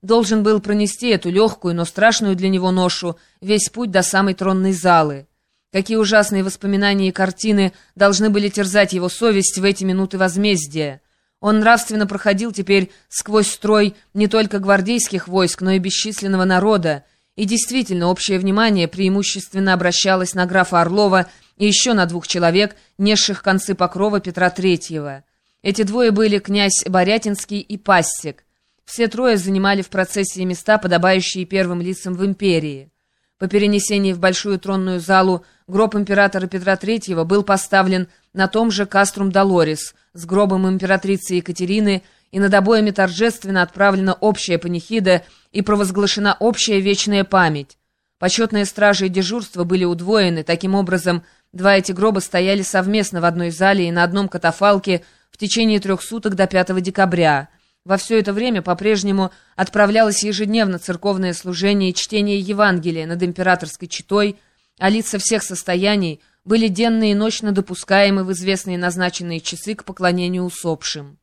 должен был пронести эту легкую, но страшную для него ношу весь путь до самой тронной залы. Какие ужасные воспоминания и картины должны были терзать его совесть в эти минуты возмездия. Он нравственно проходил теперь сквозь строй не только гвардейских войск, но и бесчисленного народа, и действительно общее внимание преимущественно обращалось на графа Орлова и еще на двух человек, несших концы покрова Петра III. Эти двое были князь Борятинский и Пассек. Все трое занимали в процессии места, подобающие первым лицам в империи. По перенесении в большую тронную залу гроб императора Петра III был поставлен на том же Каструм Долорис с гробом императрицы Екатерины, и над обоями торжественно отправлена общая панихида и провозглашена общая вечная память. Почетные стражи и дежурства были удвоены, таким образом, два эти гроба стояли совместно в одной зале и на одном катафалке в течение 3 суток до 5 декабря. Во все это время по-прежнему отправлялось ежедневно церковное служение и чтение Евангелия над императорской четой, а лица всех состояний были денно и ночно допускаемы в известные назначенные часы к поклонению усопшим.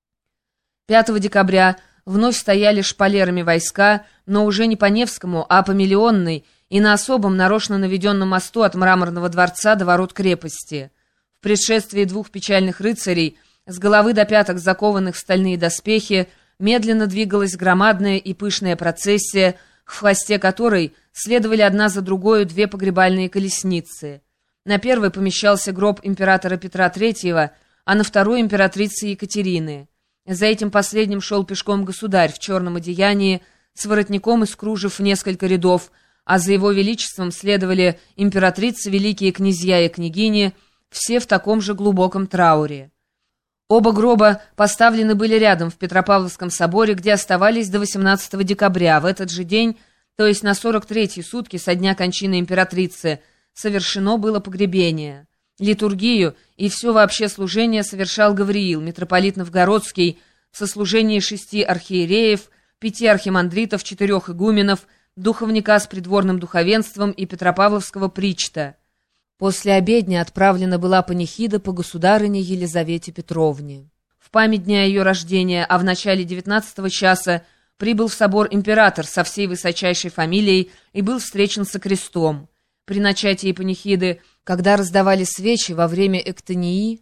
5 декабря вновь стояли шпалерами войска, но уже не по Невскому, а по Миллионной и на особом нарочно наведенном мосту от Мраморного дворца до ворот крепости. В предшествии 2 печальных рыцарей, с головы до пяток закованных в стальные доспехи, медленно двигалась громадная и пышная процессия, в хвосте которой следовали одна за другой 2 погребальные колесницы. На первой помещался гроб императора Петра III, а на второй императрицы Екатерины. За этим последним шел пешком государь в черном одеянии, с воротником из кружев в несколько рядов, а за его величеством следовали императрицы, великие князья и княгини, все в таком же глубоком трауре. Оба гроба поставлены были рядом в Петропавловском соборе, где оставались до 18 декабря. В этот же день, то есть на 43-й сутки со дня кончины императрицы, совершено было погребение. Литургию и все вообще служение совершал Гавриил, митрополит Новгородский, в сослужении 6 архиереев, 5 архимандритов, 4 игуменов, духовника с придворным духовенством и петропавловского причта. После обедни отправлена была панихида по государыне Елизавете Петровне. В память дня ее рождения, а в начале 19 часа прибыл в собор император со всей высочайшей фамилией и был встречен со крестом. При начатии панихиды, когда раздавали свечи во время эктонии,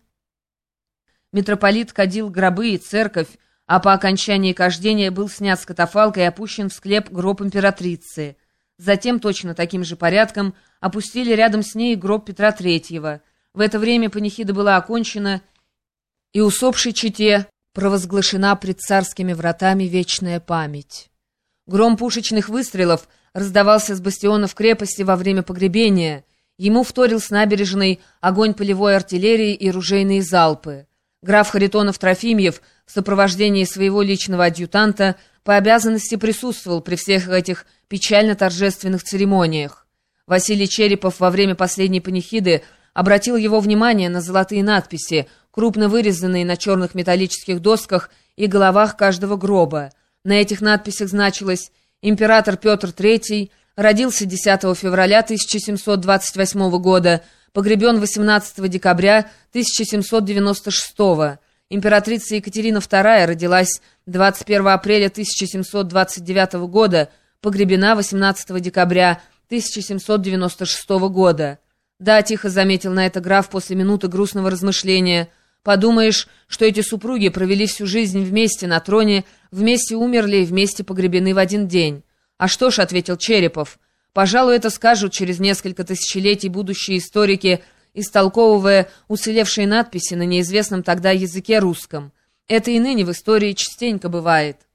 митрополит кадил гробы и церковь, а по окончании кождения был снят с катафалка и опущен в склеп гроб императрицы. Затем точно таким же порядком опустили рядом с ней гроб Петра III. В это время панихида была окончена, и усопшей чете провозглашена пред царскими вратами вечная память. Гром пушечных выстрелов раздавался с бастионов крепости во время погребения. Ему вторил с набережной огонь полевой артиллерии и ружейные залпы. Граф Харитонов-Трофимьев в сопровождении своего личного адъютанта по обязанности присутствовал при всех этих печально-торжественных церемониях. Василий Черепов во время последней панихиды обратил его внимание на золотые надписи, крупно вырезанные на черных металлических досках и головах каждого гроба. На этих надписях значилось: «Император Петр III родился 10 февраля 1728 года, погребен 18 декабря 1796 года. Императрица Екатерина II родилась 21 апреля 1729 года, погребена 18 декабря 1796 года. «Да», — тихо заметил на это граф после минуты грустного размышления, — «подумаешь, что эти супруги провели всю жизнь вместе на троне, вместе умерли и вместе погребены в один день». «А что ж», — ответил Черепов, — «пожалуй, это скажут через несколько тысячелетий будущие историки, истолковывая уцелевшие надписи на неизвестном тогда языке русском. Это и ныне в истории частенько бывает».